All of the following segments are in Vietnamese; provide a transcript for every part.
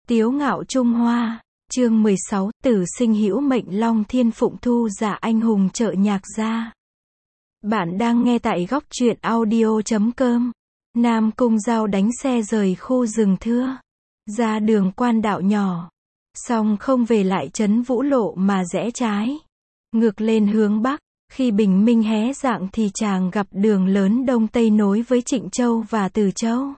Tiếu ngạo Trung Hoa, chương 16, Tử sinh hữu mệnh Long Thiên Phụng Thu giả anh hùng chợ nhạc gia. Bạn đang nghe tại góc truyện audio.com. Nam Cung Giao đánh xe rời khu rừng thưa, ra đường quan đạo nhỏ, xong không về lại trấn Vũ Lộ mà rẽ trái, ngược lên hướng Bắc. Khi bình minh hé rạng thì chàng gặp đường lớn Đông Tây nối với Trịnh Châu và Từ Châu.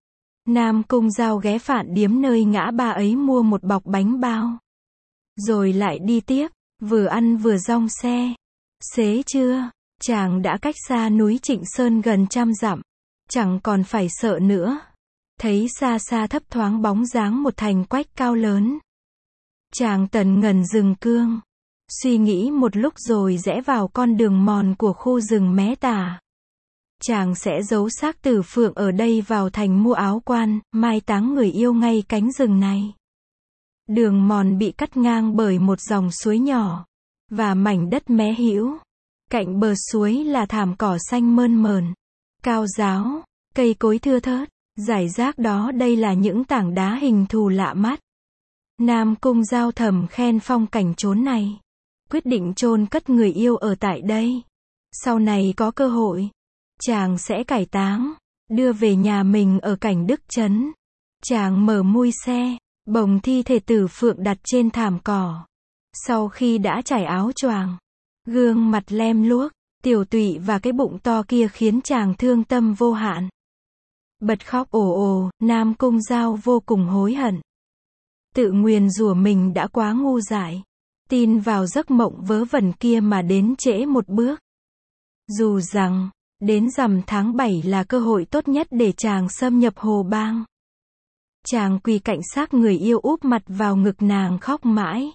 Nam Cung Giao ghé Phạn Điếm nơi ngã ba ấy mua một bọc bánh bao. Rồi lại đi tiếp, vừa ăn vừa dong xe. Xế trưa, chàng đã cách xa núi Trịnh Sơn gần 100 dặm. Chẳng còn phải sợ nữa. Thấy xa xa thấp thoáng bóng dáng một thành quách cao lớn. Chàng tần ngần dừng cương. Suy nghĩ một lúc rồi rẽ vào con đường mòn của khu rừng Mé Tả. Chàng sẽ giấu xác Tử Phượng ở đây vào thành mua áo quan, mai táng người yêu ngay cánh rừng này. Đường mòn bị cắt ngang bởi một dòng suối nhỏ, và mảnh đất mé hữu. Cạnh bờ suối là thảm cỏ xanh mơn mởn, cao ráo, cây cối thưa thớt, rải rác đó đây là những tảng đá hình thù lạ mắt. Nam Cung Giao thầm khen phong cảnh chốn này. Quyết định chôn cất người yêu ở tại đây. Sau này có cơ hội, chàng sẽ cải táng, đưa về nhà mình ở Cảnh Đức Trấn. Chàng mở mui xe, bồng thi thể Tử Phượng đặt trên thảm cỏ. Sau khi đã trải áo choàng, gương mặt lem luốc, tiểu tụy và cái bụng to kia khiến chàng thương tâm vô hạn. Bật khóc ồ ồ, Nam Cung Giao vô cùng hối hận. Tự nguyền rủa mình đã quá ngu dại. Tin vào giấc mộng vớ vẩn kia mà đến trễ một bước. Dù rằng, đến rằm tháng 7 là cơ hội tốt nhất để chàng xâm nhập Hồ Bang. Chàng quỳ cạnh xác người yêu úp mặt vào ngực nàng khóc mãi.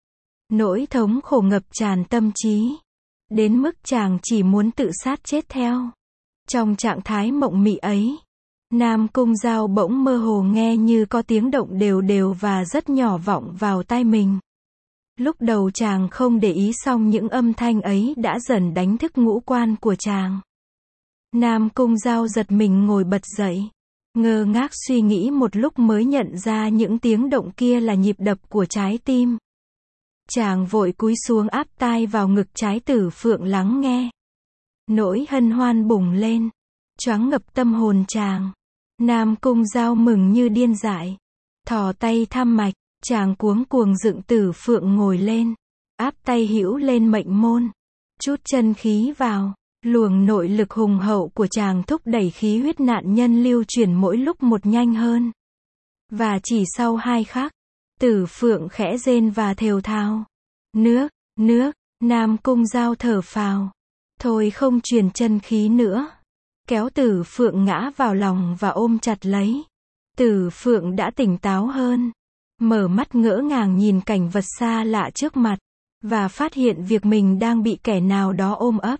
Nỗi thống khổ ngập tràn tâm trí. Đến mức chàng chỉ muốn tự sát chết theo. Trong trạng thái mộng mị ấy, Nam Cung Giao bỗng mơ hồ nghe như có tiếng động đều đều và rất nhỏ vọng vào tai mình. Lúc đầu chàng không để ý, xong những âm thanh ấy đã dần đánh thức ngũ quan của chàng. Nam Cung Giao giật mình ngồi bật dậy, ngơ ngác suy nghĩ một lúc mới nhận ra những tiếng động kia là nhịp đập của trái tim. Chàng vội cúi xuống áp tai vào ngực trái Tử Phượng lắng nghe. Nỗi hân hoan bùng lên, choáng ngập tâm hồn chàng. Nam Cung Giao mừng như điên dại, thò tay thăm mạch. Chàng cuống cuồng dựng Tử Phượng ngồi lên, áp tay hữu lên mệnh môn, chút chân khí vào, luồng nội lực hùng hậu của chàng thúc đẩy khí huyết nạn nhân lưu chuyển mỗi lúc một nhanh hơn. Và chỉ sau 2 khắc, Tử Phượng khẽ rên và thều thào. Nước, nước, Nam Cung Giao thở phào. Thôi không truyền chân khí nữa. Kéo Tử Phượng ngã vào lòng và ôm chặt lấy. Tử Phượng đã tỉnh táo hơn. Mở mắt ngỡ ngàng nhìn cảnh vật xa lạ trước mặt, và phát hiện việc mình đang bị kẻ nào đó ôm ấp.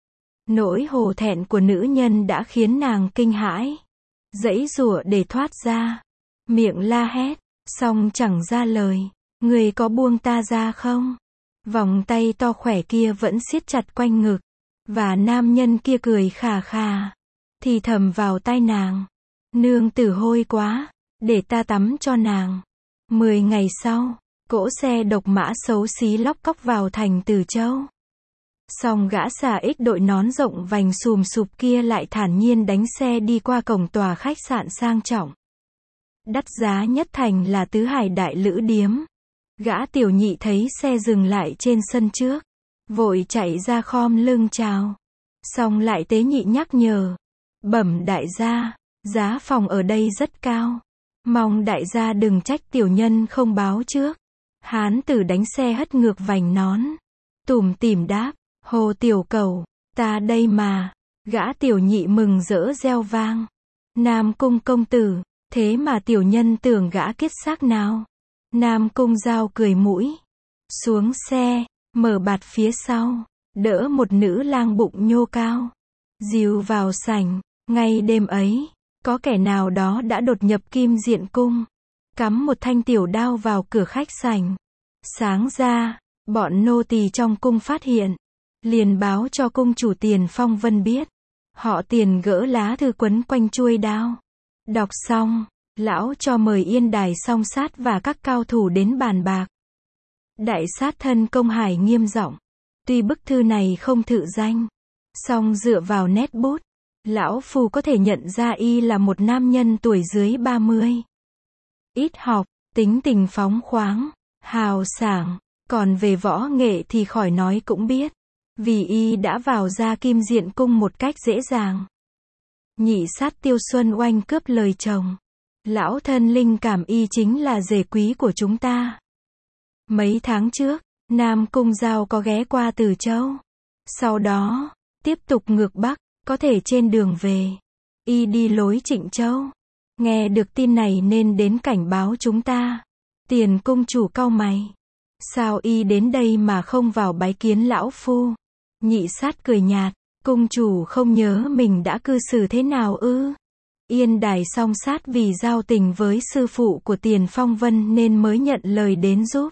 Nỗi hổ thẹn của nữ nhân đã khiến nàng kinh hãi, giãy giụa để thoát ra, miệng la hét, song chẳng ra lời. Người có buông ta ra không? Vòng tay to khỏe kia vẫn siết chặt quanh ngực, và nam nhân kia cười khà khà, thì thầm vào tai nàng. Nương tử hôi quá, để ta tắm cho nàng. 10 ngày sau, cỗ xe độc mã xấu xí lóc cóc vào thành Từ Châu. Song gã xà ích đội nón rộng vành xùm xụp kia lại thản nhiên đánh xe đi qua cổng tòa khách sạn sang trọng. Đắt giá nhất thành là Tứ Hải Đại Lữ Điếm. Gã tiểu nhị thấy xe dừng lại trên sân trước, vội chạy ra khom lưng chào. Song lại tế nhị nhắc nhở. Bẩm đại gia, giá phòng ở đây rất cao. Mong đại gia đừng trách tiểu nhân không báo trước. Hán tử đánh xe hất ngược vành nón, tủm tỉm đáp, Hồ tiểu cầu, ta đây mà. Gã tiểu nhị mừng rỡ reo vang. Nam Cung công tử, thế mà tiểu nhân tưởng gã kiết xác nào. Nam Cung Giao cười mũi, xuống xe, mở bạt phía sau, đỡ một nữ lang bụng nhô cao, dìu vào sảnh. Ngay đêm ấy, có kẻ nào đó đã đột nhập Kim Diện Cung, cắm một thanh tiểu đao vào cửa khách sảnh. Sáng ra, bọn nô tỳ trong cung phát hiện, liền báo cho cung chủ Tiền Phong Vân biết. Họ Tiền gỡ lá thư quấn quanh chuôi đao, đọc xong, Lão cho mời Yên Đài Song Sát và các cao thủ đến bàn bạc. Đại sát thân Công Hải nghiêm giọng. Tuy bức thư này không thự danh, song dựa vào nét bút, lão phu có thể nhận ra y là một nam nhân tuổi dưới 30. Ít học, tính tình phóng khoáng, hào sảng, còn về võ nghệ thì khỏi nói cũng biết, vì y đã vào ra Kim Diện Cung một cách dễ dàng. Nhị sát Tiêu Xuân Oanh cướp lời chồng. Lão thân linh cảm y chính là rể quý của chúng ta. Mấy tháng trước, Nam Cung Giao có ghé qua Từ Châu. Sau đó, tiếp tục ngược Bắc, có thể trên đường về, y đi lối Trịnh Châu. Nghe được tin này nên đến cảnh báo chúng ta. Tiền cung chủ cau mày. Sao y đến đây mà không vào bái kiến lão phu? Nhị sát cười nhạt. Cung chủ không nhớ mình đã cư xử thế nào ư? Yên Đài Song Sát vì giao tình với sư phụ của Tiền Phong Vân nên mới nhận lời đến giúp.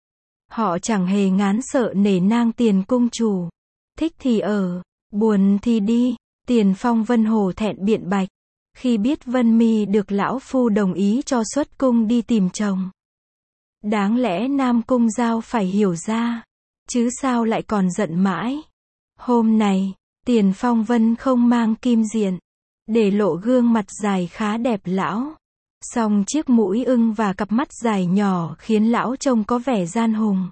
Họ chẳng hề ngán sợ nể nang Tiền cung chủ. Thích thì ở, buồn thì đi. Tiền Phong Vân hổ thẹn biện bạch. Khi biết Vân Mi được lão phu đồng ý cho xuất cung đi tìm chồng. Đáng lẽ Nam Cung Giao phải hiểu ra. Chứ sao lại còn giận mãi. Hôm này, Tiền Phong Vân không mang kim diện, để lộ gương mặt dài khá đẹp lão. Song chiếc mũi ưng và cặp mắt dài nhỏ khiến lão trông có vẻ gian hùng.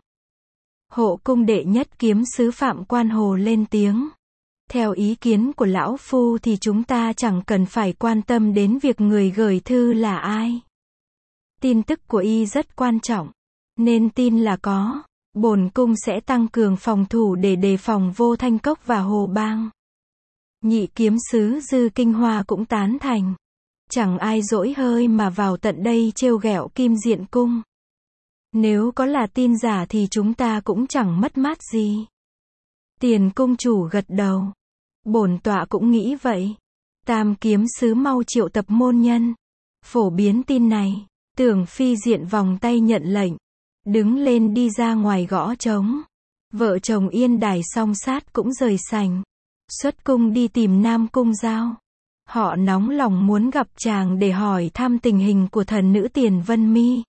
Hộ cung đệ nhất kiếm sứ Phạm Quan Hồ lên tiếng. Theo ý kiến của lão phu thì chúng ta chẳng cần phải quan tâm đến việc người gửi thư là ai. Tin tức của y rất quan trọng, nên tin là có. Bổn cung sẽ tăng cường phòng thủ để đề phòng Vô Thanh Cốc và Hồ Bang. Nhị kiếm sứ Dư Kinh Hoa cũng tán thành. Chẳng ai dỗi hơi mà vào tận đây trêu ghẹo Kim Diện Cung. Nếu có là tin giả thì chúng ta cũng chẳng mất mát gì. Tiền cung chủ gật đầu. Bổn tọa cũng nghĩ vậy. Tam kiếm sứ mau triệu tập môn nhân, phổ biến tin này. Tưởng Phi diện vòng tay nhận lệnh, đứng lên đi ra ngoài gõ trống. Vợ chồng Yên Đài Song Sát cũng rời sảnh, xuất cung đi tìm Nam Cung Giao. Họ nóng lòng muốn gặp chàng để hỏi thăm tình hình của thần nữ Tiền Vân Mi.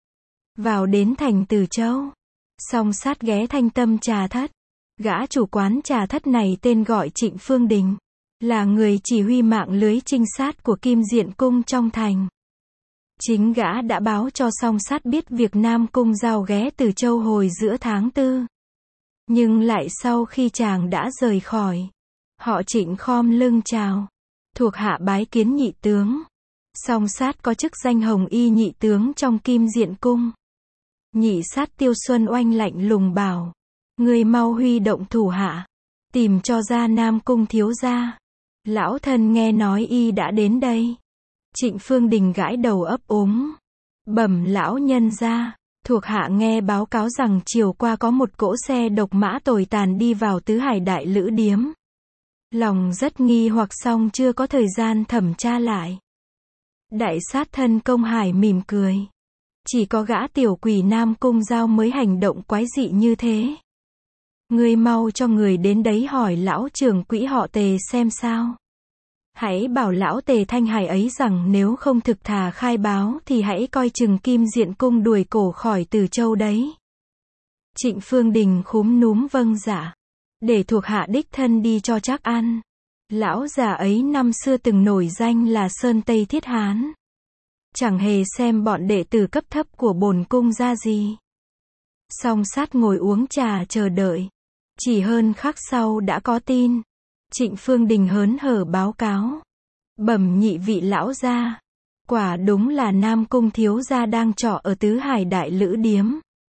Vào đến thành Từ Châu, Song Sát ghé Thanh Tâm trà thất. Gã chủ quán trà thất này tên gọi Trịnh Phương Đình, là người chỉ huy mạng lưới trinh sát của Kim Diện Cung trong thành. Chính gã đã báo cho Song Sát biết việc Nam Cung Giao ghé Từ Châu hồi giữa tháng 4. Nhưng lại sau khi chàng đã rời khỏi, họ Trịnh khom lưng chào. Thuộc hạ bái kiến nhị tướng. Song Sát có chức danh hồng y nhị tướng trong Kim Diện Cung. Nhị sát Tiêu Xuân Oanh lạnh lùng bảo. Người mau huy động thủ hạ, tìm cho ra Nam Cung thiếu gia. Lão thân nghe nói y đã đến đây. Trịnh Phương Đình gãi đầu ấp úng. Bẩm lão nhân gia, thuộc hạ nghe báo cáo rằng chiều qua có một cỗ xe độc mã tồi tàn đi vào Tứ Hải Đại Lữ Điếm. Lòng rất nghi hoặc song chưa có thời gian thẩm tra lại. Đại sát thân Công Hải mỉm cười. Chỉ có gã tiểu quỷ Nam Cung Giao mới hành động quái dị như thế. Ngươi mau cho người đến đấy hỏi lão trưởng quỹ họ Tề xem sao. Hãy bảo lão Tề Thanh Hải ấy rằng nếu không thực thà khai báo thì hãy coi chừng Kim Diện Cung đuổi cổ khỏi Từ Châu đấy. Trịnh Phương Đình khúm núm vâng dạ. Để thuộc hạ đích thân đi cho chắc ăn. Lão già ấy năm xưa từng nổi danh là Sơn Tây Thiết Hán. Chẳng hề xem bọn đệ tử cấp thấp của bổn cung ra gì. Song Sát ngồi uống trà chờ đợi. Chỉ hơn khắc sau đã có tin. Trịnh Phương Đình hớn hở báo cáo. Bẩm nhị vị lão gia. Quả đúng là Nam Cung thiếu gia đang trọ ở Tứ Hải Đại Lữ Điếm.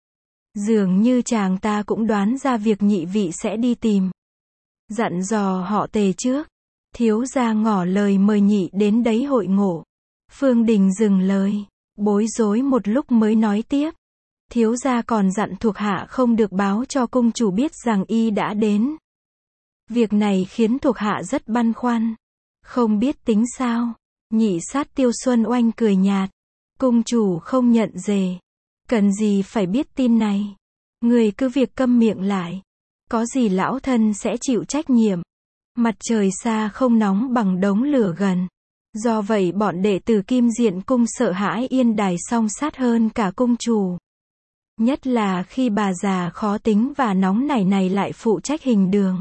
Dường như chàng ta cũng đoán ra việc nhị vị sẽ đi tìm. Dặn dò họ Tề trước. Thiếu gia ngỏ lời mời nhị đến đấy hội ngộ. Phương Đình dừng lời, bối rối một lúc mới nói tiếp. Thiếu gia còn dặn thuộc hạ không được báo cho cung chủ biết rằng y đã đến. Việc này khiến thuộc hạ rất băn khoăn. Không biết tính sao. Nhị sát Tiêu Xuân Oanh cười nhạt. Cung chủ không nhận dề. Cần gì phải biết tin này. Người cứ việc câm miệng lại. Có gì lão thân sẽ chịu trách nhiệm. Mặt trời xa không nóng bằng đống lửa gần. Do vậy bọn đệ tử Kim Diện Cung sợ hãi Yên Đài Song Sát hơn cả cung chủ. Nhất là khi bà già khó tính và nóng nảy này lại phụ trách hình đường.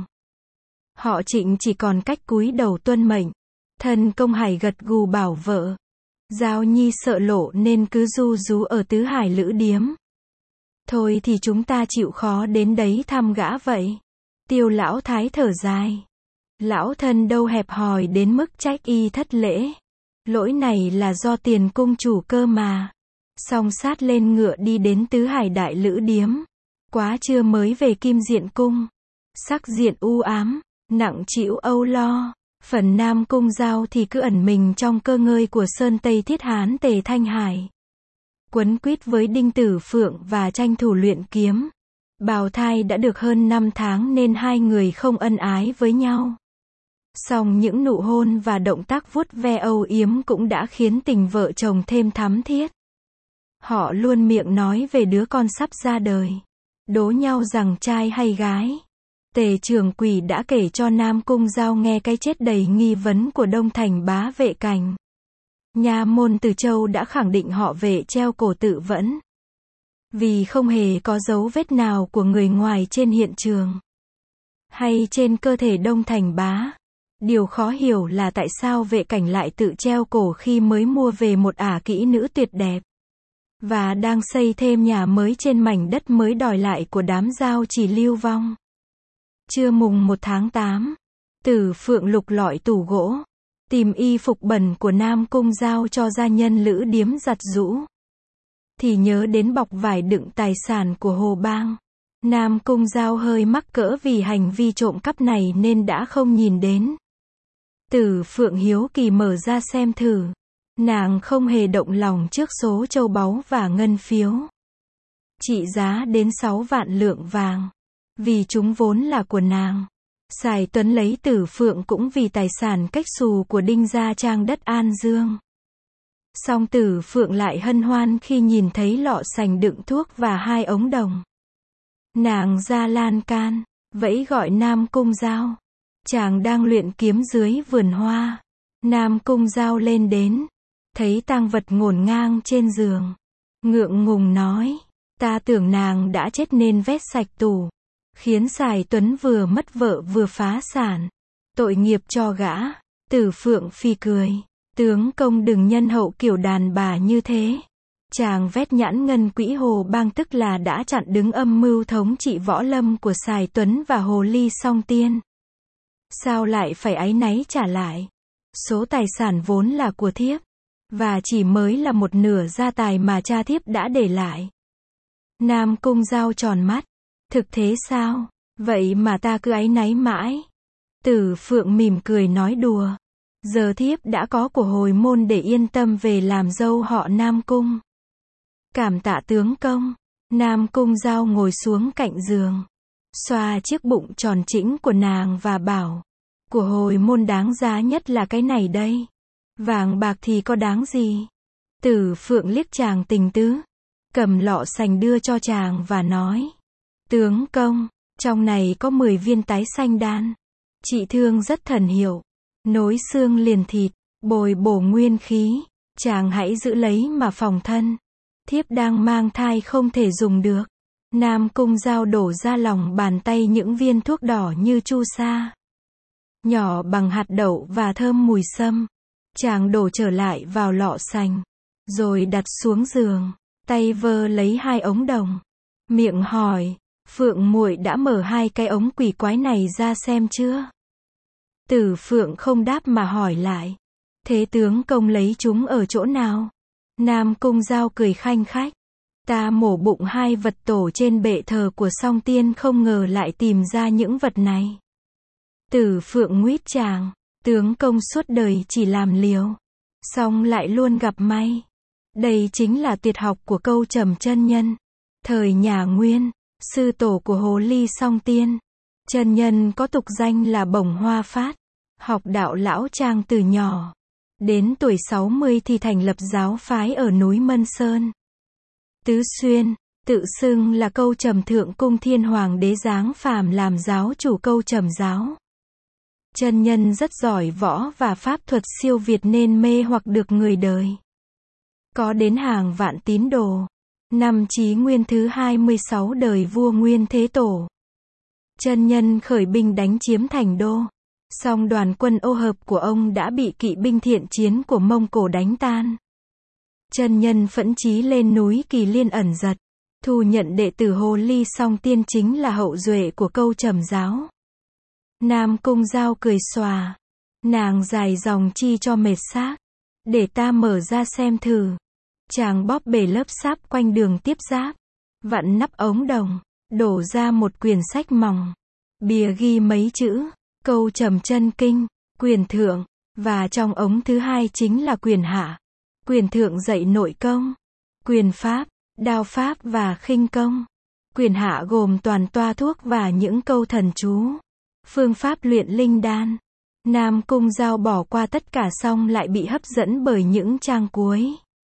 Họ Trịnh chỉ còn cách cúi đầu tuân mệnh. Thần Công Hải gật gù bảo vợ. Giao Nhi sợ lộ nên cứ ru rú ở Tứ Hải Lữ Điếm. Thôi thì chúng ta chịu khó đến đấy thăm gã vậy. Tiêu lão thái thở dài. Lão thân đâu hẹp hòi đến mức trách y thất lễ. Lỗi này là do Tiền cung chủ cơ mà. Song Sát lên ngựa đi đến Tứ Hải Đại Lữ Điếm. Quá trưa mới về Kim Diện Cung. Sắc diện u ám, nặng trĩu âu lo. Phần Nam Cung Giao thì cứ ẩn mình trong cơ ngơi của Sơn Tây Thiết Hán Tề Thanh Hải. Quấn quýt với Đinh Tử Phượng và tranh thủ luyện kiếm. Bào thai đã được hơn 5 tháng nên hai người không ân ái với nhau. Song những nụ hôn và động tác vuốt ve âu yếm cũng đã khiến tình vợ chồng thêm thắm thiết. Họ luôn miệng nói về đứa con sắp ra đời. Đố nhau rằng trai hay gái. Tề Trường Quỷ đã kể cho Nam Cung Giao nghe cái chết đầy nghi vấn của Đông Thành bá Vệ Cảnh. Nha môn Từ Châu đã khẳng định họ Vệ treo cổ tự vẫn. Vì không hề có dấu vết nào của người ngoài trên hiện trường. Hay trên cơ thể Đông Thành bá. Điều khó hiểu là tại sao Vệ Cảnh lại tự treo cổ khi mới mua về một ả kỹ nữ tuyệt đẹp. Và đang xây thêm nhà mới trên mảnh đất mới đòi lại của đám Giao Chỉ lưu vong. Trưa mùng 1 tháng 8, Tử Phượng lục lọi tủ gỗ, tìm y phục bẩn của Nam Cung Giao cho gia nhân Lữ Điếm giặt giũ. Thì nhớ đến bọc vải đựng tài sản của Hồ Bang. Nam Cung Giao hơi mắc cỡ vì hành vi trộm cắp này nên đã không nhìn đến. Tử Phượng hiếu kỳ mở ra xem thử. Nàng không hề động lòng trước số châu báu và ngân phiếu. Trị giá đến 6 vạn lượng vàng. Vì chúng vốn là của nàng. Sài Tuấn lấy Tử Phượng cũng vì tài sản cách xù của Đinh gia trang đất An Dương. Song Tử Phượng lại hân hoan khi nhìn thấy lọ sành đựng thuốc và 2 ống đồng. Nàng ra lan can, vẫy gọi Nam Cung Giao. Chàng đang luyện kiếm dưới vườn hoa. Nam Cung Giao lên đến, thấy tang vật ngổn ngang trên giường. Ngượng ngùng nói, ta tưởng nàng đã chết nên vét sạch tủ. Khiến Sài Tuấn vừa mất vợ vừa phá sản. Tội nghiệp cho gã. Tử Phượng phì cười. Tướng công đừng nhân hậu kiểu đàn bà như thế. Chàng vét nhãn ngân quỹ Hồ Bang tức là đã chặn đứng âm mưu thống trị võ lâm của Sài Tuấn và Hồ Ly Song Tiên. Sao lại phải áy náy trả lại? Số tài sản vốn là của thiếp. Và chỉ mới là một nửa gia tài mà cha thiếp đã để lại. Nam Cung Giao tròn mắt. Thực thế sao? Vậy mà ta cứ áy náy mãi. Tử Phượng mỉm cười nói đùa. Giờ thiếp đã có của hồi môn để yên tâm về làm dâu họ Nam Cung. Cảm tạ tướng công. Nam Cung Giao ngồi xuống cạnh giường. Xoa chiếc bụng tròn trĩnh của nàng và bảo. Của hồi môn đáng giá nhất là cái này đây. Vàng bạc thì có đáng gì? Tử Phượng liếc chàng tình tứ. Cầm lọ sành đưa cho chàng và nói. Tướng công, trong này có 10 viên tái xanh đan. Trị thương rất thần hiệu. Nối xương liền thịt, bồi bổ nguyên khí. Chàng hãy giữ lấy mà phòng thân. Thiếp đang mang thai không thể dùng được. Nam Cung Giao đổ ra lòng bàn tay những viên thuốc đỏ như chu sa. Nhỏ bằng hạt đậu và thơm mùi sâm. Chàng đổ trở lại vào lọ sành. Rồi đặt xuống giường. Tay vơ lấy 2 ống đồng. Miệng hỏi. Phượng muội đã mở 2 cái ống quỷ quái này ra xem chưa? Tử Phượng không đáp mà hỏi lại. Thế tướng công lấy chúng ở chỗ nào? Nam Cung Giao cười khanh khách. Ta mổ bụng 2 vật tổ trên bệ thờ của Song Tiên không ngờ lại tìm ra những vật này. Tử Phượng nguýt chàng. Tướng công suốt đời chỉ làm liều. Song lại luôn gặp may. Đây chính là tuyệt học của Câu Trầm chân nhân. Thời nhà Nguyên. Sư tổ của Hồ Ly Song Tiên. Chân nhân có tục danh là Bổng Hoa Phát. Học đạo lão trang từ nhỏ. Đến tuổi 60 thì thành lập giáo phái ở núi Mân Sơn. Tứ Xuyên, tự xưng là Câu Trầm Thượng Cung Thiên Hoàng đế giáng phàm làm giáo chủ Câu Trầm giáo. Chân nhân rất giỏi võ và pháp thuật siêu việt nên mê hoặc được người đời. Có đến hàng vạn tín đồ. Năm Chí Nguyên thứ 26 đời vua Nguyên Thế Tổ. Chân nhân khởi binh đánh chiếm thành đô. Song đoàn quân ô hợp của ông đã bị kỵ binh thiện chiến của Mông Cổ đánh tan. Chân nhân phẫn chí lên núi Kỳ Liên ẩn giật. Thu nhận đệ tử Hồ Ly Song Tiên chính là hậu duệ của Câu Trầm giáo. Nam Cung Giao cười xòa. Nàng dài dòng chi cho mệt xác. Để ta mở ra xem thử. Chàng bóp bể lớp sáp quanh đường tiếp giáp. Vặn nắp ống đồng. Đổ ra một quyển sách mỏng. Bìa ghi mấy chữ. Câu Trầm chân kinh. Quyền thượng. Và trong ống thứ hai chính là quyền hạ. Quyền thượng dạy nội công. Quyền pháp. Đao pháp và khinh công. Quyền hạ gồm toàn toa thuốc và những câu thần chú. Phương pháp luyện linh đan. Nam Cung Giao bỏ qua tất cả xong lại bị hấp dẫn bởi những trang cuối.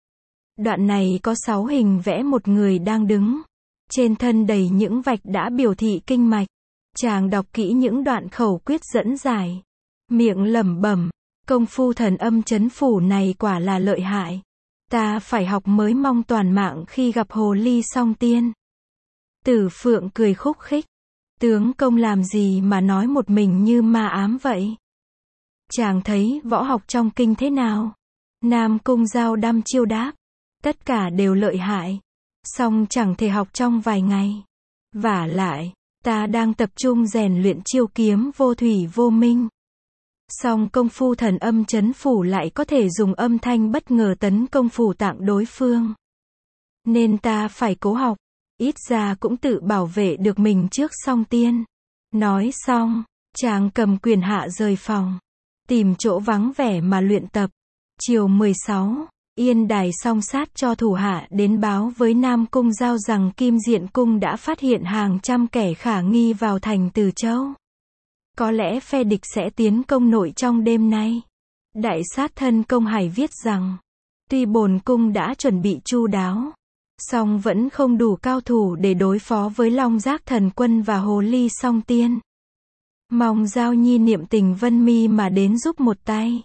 Đoạn này có 6 hình vẽ một người đang đứng. Trên thân đầy những vạch đã biểu thị kinh mạch. Chàng đọc kỹ những đoạn khẩu quyết dẫn giải. Miệng lẩm bẩm, công phu thần âm chấn phủ này quả là lợi hại. Ta phải học mới mong toàn mạng khi gặp Hồ Ly Song Tiên. Tử Phượng cười khúc khích. Tướng công làm gì mà nói một mình như ma ám vậy? Chàng thấy võ học trong kinh thế nào? Nam Cung Giao đăm chiêu đáp. Tất cả đều lợi hại. Song chẳng thể học trong vài ngày. Vả lại, ta đang tập trung rèn luyện chiêu kiếm vô thủy vô minh. Song công phu thần âm chấn phủ lại có thể dùng âm thanh bất ngờ tấn công phủ tạng đối phương. Nên ta phải cố học. Ít ra cũng tự bảo vệ được mình trước Song Tiên. Nói xong, chàng cầm quyền hạ rời phòng. Tìm chỗ vắng vẻ mà luyện tập. Chiều 16, Yên Đài song sát cho thủ hạ đến báo với Nam Cung Giao rằng Kim Diện Cung đã phát hiện hàng trăm kẻ khả nghi vào thành Từ Châu. Có lẽ phe địch sẽ tiến công nội trong đêm nay. Đại sát thân Công Hải viết rằng, tuy bổn cung đã chuẩn bị chu đáo, song vẫn không đủ cao thủ để đối phó với Long Giác Thần Quân và Hồ Ly Song Tiên. Mong Giao Nhi niệm tình Vân Mi mà đến giúp một tay.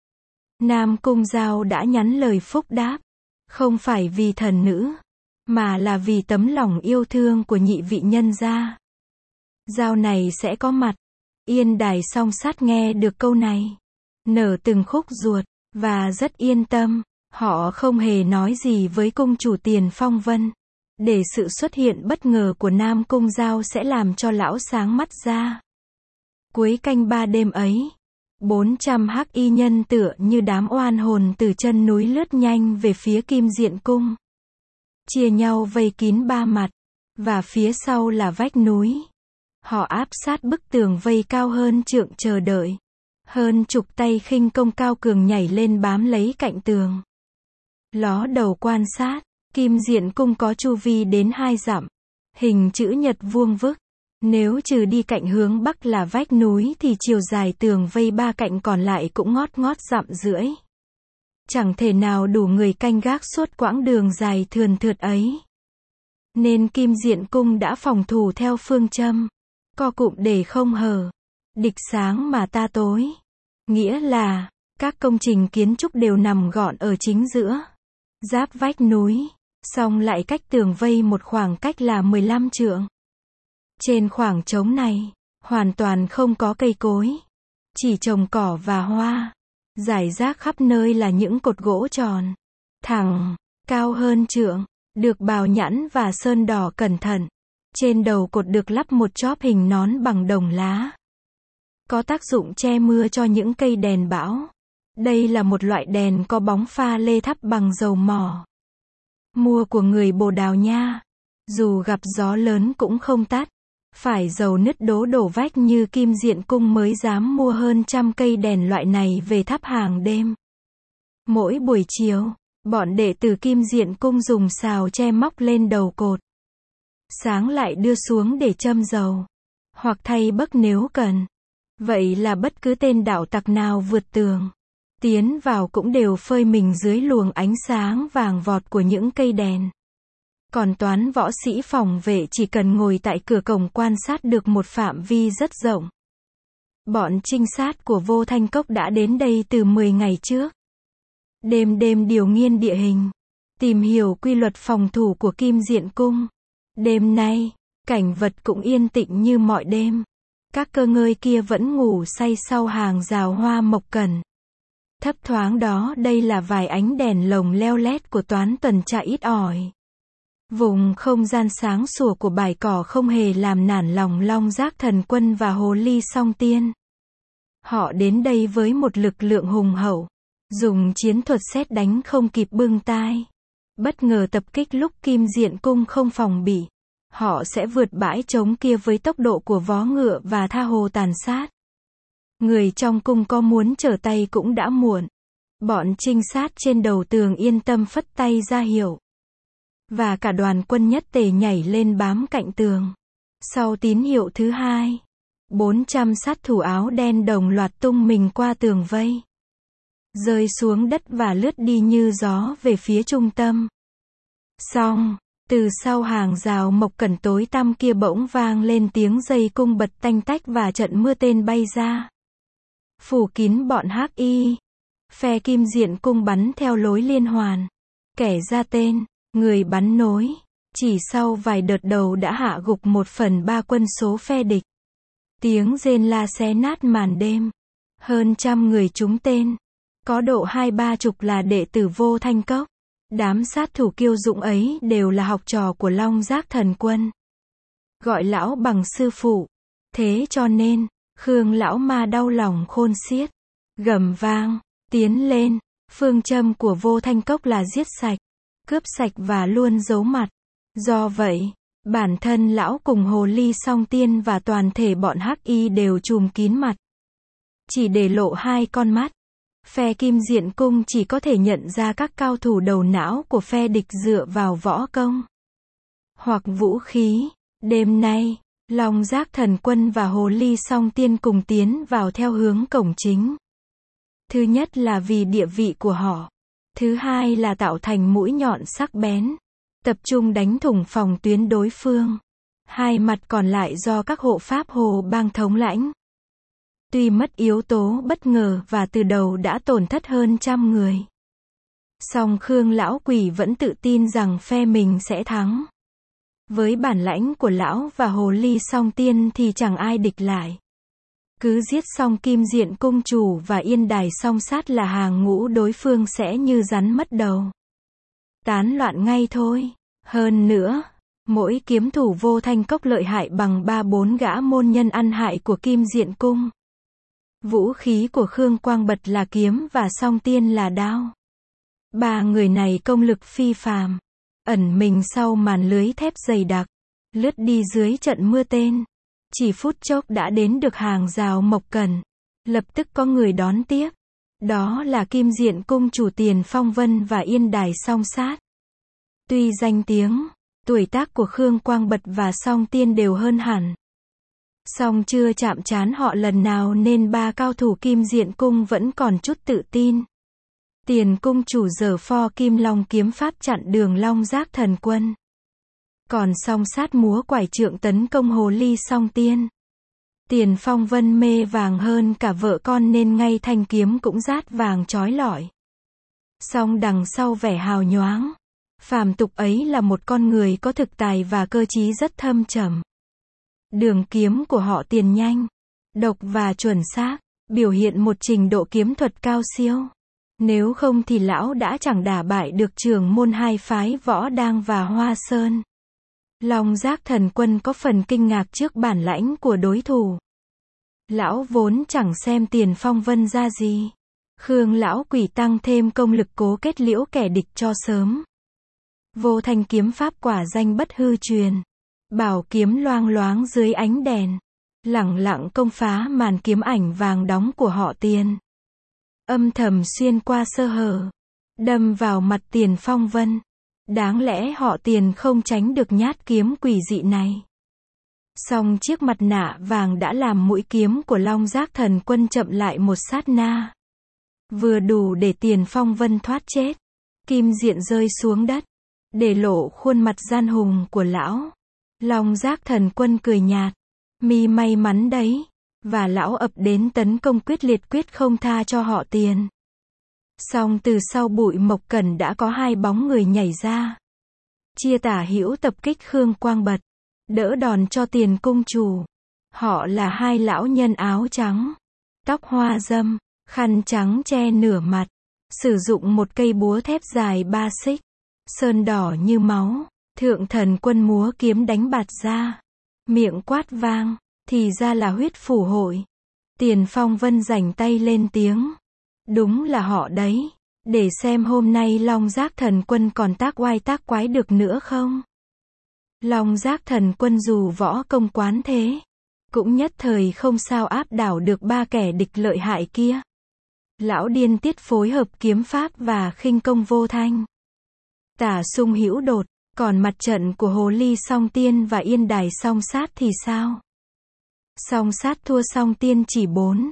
Nam Cung Giao đã nhắn lời phúc đáp, không phải vì thần nữ, mà là vì tấm lòng yêu thương của nhị vị nhân gia. Giao này sẽ có mặt. Yên Đài song sát nghe được câu này, nở từng khúc ruột, và rất yên tâm. Họ không hề nói gì với cung chủ Tiền Phong Vân, để sự xuất hiện bất ngờ của Nam Cung Giao sẽ làm cho lão sáng mắt ra. Cuối canh 3 đêm ấy, 400 hắc y nhân tựa như đám oan hồn từ chân núi lướt nhanh về phía Kim Diện Cung. Chia nhau vây kín 3 mặt, và phía sau là vách núi. Họ áp sát bức tường vây cao hơn trượng chờ đợi. Hơn chục tay khinh công cao cường nhảy lên bám lấy cạnh tường. Ló đầu quan sát, Kim Diện Cung có chu vi đến 2 dặm. Hình chữ nhật vuông vức. Nếu trừ đi cạnh hướng bắc là vách núi thì chiều dài tường vây 3 cạnh còn lại cũng ngót ngót dặm rưỡi. Chẳng thể nào đủ người canh gác suốt quãng đường dài thườn thượt ấy. Nên Kim Diện Cung đã phòng thủ theo phương châm co cụm để không hở. Địch sáng mà ta tối. Nghĩa là, các công trình kiến trúc đều nằm gọn ở chính giữa. Giáp vách núi, song lại cách tường vây một khoảng cách là 15 trượng. Trên khoảng trống này, hoàn toàn không có cây cối. Chỉ trồng cỏ và hoa. Rải rác khắp nơi là những cột gỗ tròn, thẳng, cao hơn trượng, được bào nhẵn và sơn đỏ cẩn thận. Trên đầu cột được lắp một chóp hình nón bằng đồng lá. Có tác dụng che mưa cho những cây đèn bão. Đây là một loại đèn có bóng pha lê thắp bằng dầu mỏ. Mua của người Bồ Đào Nha. Dù gặp gió lớn cũng không tắt. Phải dầu nứt đố đổ vách như Kim Diện Cung mới dám mua hơn 100 cây đèn loại này về thắp hàng đêm. Mỗi buổi chiều, bọn đệ tử Kim Diện Cung dùng xào tre móc lên đầu cột. Sáng lại đưa xuống để châm dầu. Hoặc thay bấc nếu cần. Vậy là bất cứ tên đạo tặc nào vượt tường tiến vào cũng đều phơi mình dưới luồng ánh sáng vàng vọt của những cây đèn. Còn toán võ sĩ phòng vệ chỉ cần ngồi tại cửa cổng quan sát được một phạm vi rất rộng. Bọn trinh sát của Vô Thanh Cốc đã đến đây từ 10 ngày trước. Đêm đêm điều nghiên địa hình, tìm hiểu quy luật phòng thủ của Kim Diện Cung. Đêm nay, cảnh vật cũng yên tĩnh như mọi đêm. Các cơ ngơi kia vẫn ngủ say sau hàng rào hoa mộc cẩn. Thấp thoáng đó đây là vài ánh đèn lồng leo lét của toán tuần tra ít ỏi. Vùng không gian sáng sủa của bãi cỏ không hề làm nản lòng Long Giác Thần Quân và Hồ Ly Song Tiên. Họ đến đây với một lực lượng hùng hậu, dùng chiến thuật sét đánh không kịp bưng tai. Bất ngờ tập kích lúc Kim Diện Cung không phòng bị. Họ sẽ vượt bãi trống kia với tốc độ của vó ngựa và tha hồ tàn sát. Người trong cung có muốn trở tay cũng đã muộn. Bọn trinh sát trên đầu tường yên tâm phất tay ra hiệu. Và cả đoàn quân nhất tề nhảy lên bám cạnh tường. Sau tín hiệu thứ hai, 400 sát thủ áo đen đồng loạt tung mình qua tường vây. Rơi xuống đất và lướt đi như gió về phía trung tâm. Xong, từ sau hàng rào mộc cẩn tối tăm kia bỗng vang lên tiếng dây cung bật tanh tách và trận mưa tên bay ra. Phủ kín bọn hắc y. Phe Kim Diện Cung bắn theo lối liên hoàn. Kẻ ra tên, người bắn nối. Chỉ sau vài đợt đầu đã hạ gục 1/3 quân số phe địch. Tiếng rên la xé nát màn đêm. Hơn trăm người trúng tên. Có độ 20-30 là đệ tử Vô Thanh Cốc. Đám sát thủ kiêu dũng ấy đều là học trò của Long Giác Thần Quân. Gọi lão bằng sư phụ. Thế cho nên, Khương lão ma đau lòng khôn xiết. Gầm vang, tiến lên. Phương châm của Vô Thanh Cốc là giết sạch, cướp sạch và luôn giấu mặt. Do vậy, bản thân lão cùng Hồ Ly Song Tiên và toàn thể bọn hắc y đều trùm kín mặt. Chỉ để lộ 2 con mắt. Phe Kim Diện Cung chỉ có thể nhận ra các cao thủ đầu não của phe địch dựa vào võ công hoặc vũ khí. Đêm nay, Long Giác Thần Quân và Hồ Ly Song Tiên cùng tiến vào theo hướng cổng chính. Thứ nhất là vì địa vị của họ. Thứ hai là tạo thành mũi nhọn sắc bén, tập trung đánh thủng phòng tuyến đối phương. 2 mặt còn lại do các hộ pháp Hồ Bang thống lãnh. Tuy mất yếu tố bất ngờ và từ đầu đã tổn thất hơn trăm người, song Khương lão quỷ vẫn tự tin rằng phe mình sẽ thắng. Với bản lãnh của lão và Hồ Ly Song Tiên thì chẳng ai địch lại. Cứ giết xong Kim Diện Cung chủ và Yên Đài Song Sát là hàng ngũ đối phương sẽ như rắn mất đầu, tán loạn ngay thôi. Hơn nữa, mỗi kiếm thủ Vô Thanh Cốc lợi hại bằng 3-4 gã môn nhân ăn hại của Kim Diện Cung. Vũ khí của Khương Quang Bật là kiếm và Song Tiên là đao. 3 người này công lực phi phàm, ẩn mình sau màn lưới thép dày đặc, lướt đi dưới trận mưa tên. Chỉ phút chốc đã đến được hàng rào mộc cẩn. Lập tức có người đón tiếp. Đó là Kim Diện Cung chủ Tiền Phong Vân và Yên Đài Song Sát. Tuy danh tiếng, tuổi tác của Khương Quang Bật và Song Tiên đều hơn hẳn, song chưa chạm trán họ lần nào nên 3 cao thủ Kim Diện Cung vẫn còn chút tự tin. Tiền cung chủ giở pho Kim Long kiếm pháp chặn đường Long Giác Thần Quân. Còn Song Sát múa quải trượng tấn công Hồ Ly Song Tiên. Tiền Phong Vân mê vàng hơn cả vợ con nên ngay thanh kiếm cũng rát vàng chói lọi. Song đằng sau vẻ hào nhoáng, phàm tục ấy là một con người có thực tài và cơ trí rất thâm trầm. Đường kiếm của họ Tiền nhanh, độc và chuẩn xác, biểu hiện một trình độ kiếm thuật cao siêu. Nếu không thì lão đã chẳng đả bại được trưởng môn 2 phái Võ Đang và Hoa Sơn. Long Giác Thần Quân có phần kinh ngạc trước bản lãnh của đối thủ. Lão vốn chẳng xem Tiền Phong Vân ra gì. Khương lão quỷ tăng thêm công lực cố kết liễu kẻ địch cho sớm. Vô Thanh kiếm pháp quả danh bất hư truyền. Bảo kiếm loang loáng dưới ánh đèn, lẳng lặng công phá màn kiếm ảnh vàng đóng của họ Tiền. Âm thầm xuyên qua sơ hở, đâm vào mặt Tiền Phong Vân. Đáng lẽ họ Tiền không tránh được nhát kiếm quỷ dị này. Song chiếc mặt nạ vàng đã làm mũi kiếm của Long Giác Thần Quân chậm lại một sát na. Vừa đủ để Tiền Phong Vân thoát chết. Kim Diện rơi xuống đất, để lộ khuôn mặt gian hùng của lão. Long Giác Thần Quân cười nhạt. Mi may mắn đấy. và lão ập đến tấn công quyết liệt, quyết không tha cho họ tiền. Song từ sau bụi mộc cẩn đã có hai bóng người nhảy ra, chia tả hữu tập kích Khương Quang Bật, đỡ đòn cho Tiền cung chủ. Họ là hai lão nhân áo trắng, tóc hoa râm, khăn trắng che nửa mặt, sử dụng một cây búa thép dài 3 xích, sơn đỏ như máu. Thượng Thần Quân múa kiếm đánh bạt ra, miệng quát vang, thì ra là Huyết Phủ hội. Tiền Phong Vân rảnh tay lên tiếng, đúng là họ đấy, để xem hôm nay Long Giác Thần Quân còn tác oai tác quái được nữa không. Long Giác Thần Quân dù võ công quán thế, cũng nhất thời không sao áp đảo được ba kẻ địch lợi hại kia. Lão điên tiết phối hợp kiếm pháp và khinh công vô thanh, tả sung hữu đột. Còn mặt trận của Hồ Ly Song Tiên và Yên Đài Song Sát thì sao? Song Sát thua Song Tiên chỉ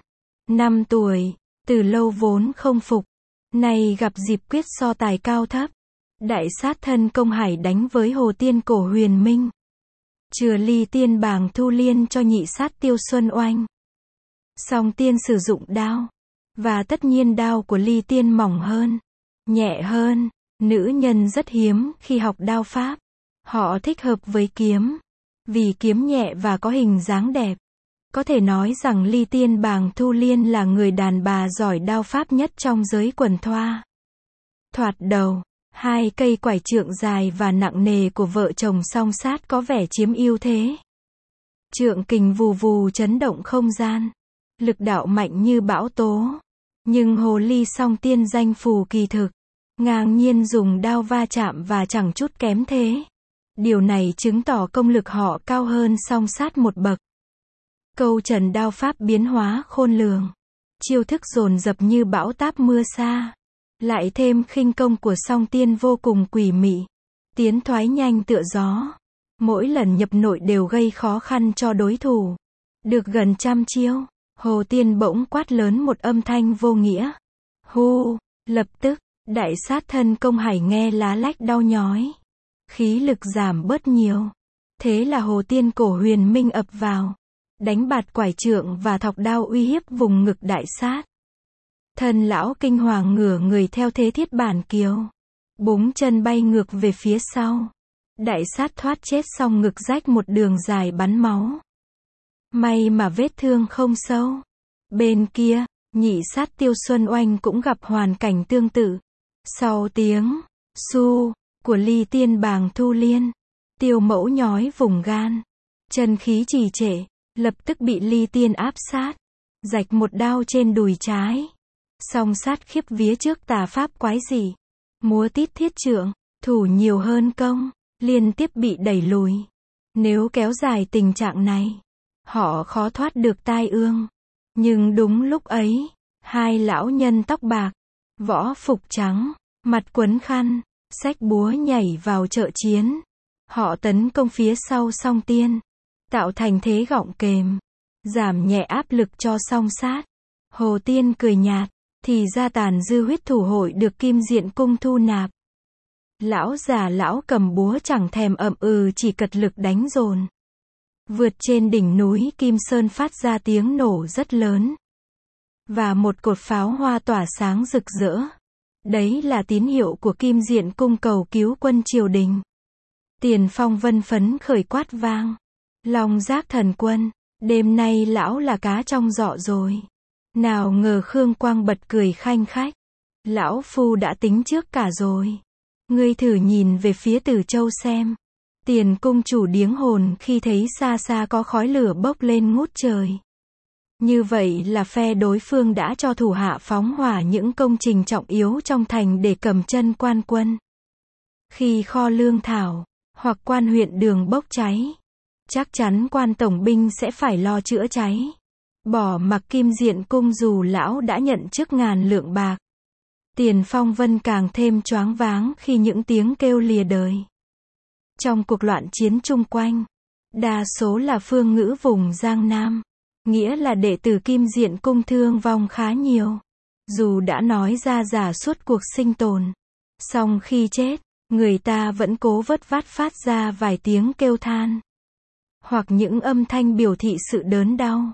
4-5 tuổi, từ lâu vốn không phục, nay gặp dịp quyết so tài cao thấp. Đại sát thân công hải đánh với Hồ Tiên cổ Huyền Minh, chừa Ly Tiên bàng Thu Liên cho nhị sát Tiêu Xuân Oanh. Song Tiên sử dụng đao, và tất nhiên đao của Ly Tiên mỏng hơn, nhẹ hơn. Nữ nhân rất hiếm khi học đao pháp. Họ thích hợp với kiếm, vì kiếm nhẹ và có hình dáng đẹp. Có thể nói rằng Ly Tiên bàng Thu Liên là người đàn bà giỏi đao pháp nhất trong giới quần thoa. Thoạt đầu, hai cây quải trượng dài và nặng nề của vợ chồng Song Sát có vẻ chiếm ưu thế. Trượng kình vù vù chấn động không gian, lực đạo mạnh như bão tố. Nhưng Hồ Ly Song Tiên danh phù kỳ thực, ngang nhiên dùng đao va chạm và chẳng chút kém thế. Điều này chứng tỏ công lực họ cao hơn Song Sát một bậc. Câu trần đao pháp biến hóa khôn lường, chiêu thức dồn dập như bão táp mưa xa. Lại thêm khinh công của Song Tiên vô cùng quỷ mị, tiến thoái nhanh tựa gió. Mỗi lần nhập nội đều gây khó khăn cho đối thủ. Được gần 100 chiêu, Hồ Tiên bỗng quát lớn một âm thanh vô nghĩa. Hu, lập tức, đại sát thân công hải nghe lá lách đau nhói, khí lực giảm bớt nhiều. Thế là Hồ Tiên cổ Huyền Minh ập vào, đánh bạt quải trượng và thọc đao uy hiếp vùng ngực đại sát. Thân lão kinh hoàng ngửa người theo thế thiết bản kiều, búng chân bay ngược về phía sau. Đại sát thoát chết xong ngực rách một đường dài bắn máu. May mà vết thương không sâu. Bên kia, nhị sát Tiêu Xuân Oanh cũng gặp hoàn cảnh tương tự. Sau tiếng su của Ly Tiên bàng Thu Liên, Tiêu Mẫu nhói vùng gan, chân khí trì trệ, lập tức bị Ly Tiên áp sát, rạch một đao trên đùi trái. Song Sát khiếp vía trước tà pháp quái dị, múa tít thiết trượng, thủ nhiều hơn công, liên tiếp bị đẩy lùi. Nếu kéo dài tình trạng này, họ khó thoát được tai ương. Nhưng đúng lúc ấy, hai lão nhân tóc bạc, võ phục trắng, mặt quấn khăn, xách búa nhảy vào trợ chiến. Họ tấn công phía sau Song Tiên, tạo thành thế gọng kềm, giảm nhẹ áp lực cho Song Sát. Hồ Tiên cười nhạt, thì ra tàn dư huyết thủ hội được Kim Diện Cung thu nạp. Lão già lão cầm búa chẳng thèm ậm ừ, chỉ cật lực đánh dồn. Vượt trên đỉnh núi Kim Sơn phát ra tiếng nổ rất lớn, và một cột pháo hoa tỏa sáng rực rỡ. Đấy là tín hiệu của Kim Diện Cung cầu cứu quân triều đình. Tiền Phong Vân phấn khởi quát vang, Long Giác Thần Quân, đêm nay lão là cá trong giỏ rồi. Nào ngờ Khương Quang Bật cười khanh khách, lão phu đã tính trước cả rồi. Ngươi thử nhìn về phía Tử Châu xem. Tiền cung chủ điếng hồn khi thấy xa xa có khói lửa bốc lên ngút trời. Như vậy là phe đối phương đã cho thủ hạ phóng hỏa những công trình trọng yếu trong thành để cầm chân quan quân. Khi kho lương thảo, hoặc quan huyện đường bốc cháy, chắc chắn quan tổng binh sẽ phải lo chữa cháy. Bỏ mặc Kim Diện Cung dù lão đã nhận chức ngàn lượng bạc. Tiền Phong Vân càng thêm choáng váng khi những tiếng kêu lìa đời. Trong cuộc loạn chiến chung quanh, đa số là phương ngữ vùng Giang Nam, nghĩa là đệ tử Kim Diện Cung thương vong khá nhiều. Dù đã nói ra giả suốt cuộc sinh tồn, song khi chết, người ta vẫn cố vất vát phát ra vài tiếng kêu than, hoặc những âm thanh biểu thị sự đớn đau.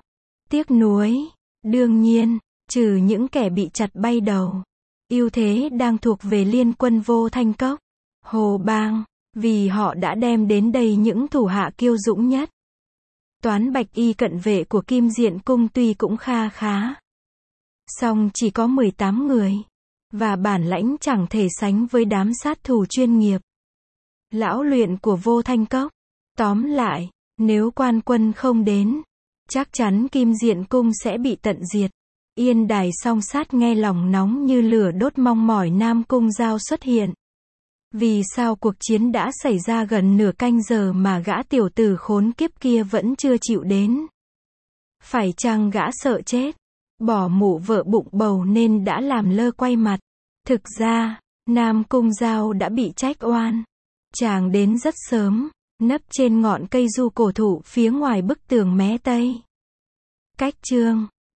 tiếc nuối. Đương nhiên, trừ những kẻ bị chặt bay đầu, ưu thế đang thuộc về liên quân Vô Thanh Cốc, Hồ Bang, vì họ đã đem đến đây những thủ hạ kiêu dũng nhất. Toán bạch y cận vệ của Kim Diện Cung tuy cũng kha khá, song chỉ có 18 người, và bản lãnh chẳng thể sánh với đám sát thủ chuyên nghiệp, lão luyện của Vô Thanh Cốc. Tóm lại, nếu quan quân không đến, chắc chắn Kim Diện Cung sẽ bị tận diệt. Yên Đài Song Sát nghe lòng nóng như lửa đốt mong mỏi Nam Cung Giao xuất hiện. Vì sao cuộc chiến đã xảy ra gần nửa canh giờ mà gã tiểu tử khốn kiếp kia vẫn chưa chịu đến? Phải chăng gã sợ chết, bỏ mụ vợ bụng bầu nên đã làm lơ quay mặt? Thực ra, Nam Cung Giao đã bị trách oan. Chàng đến rất sớm, nấp trên ngọn cây du cổ thụ phía ngoài bức tường mé tây. Cách chương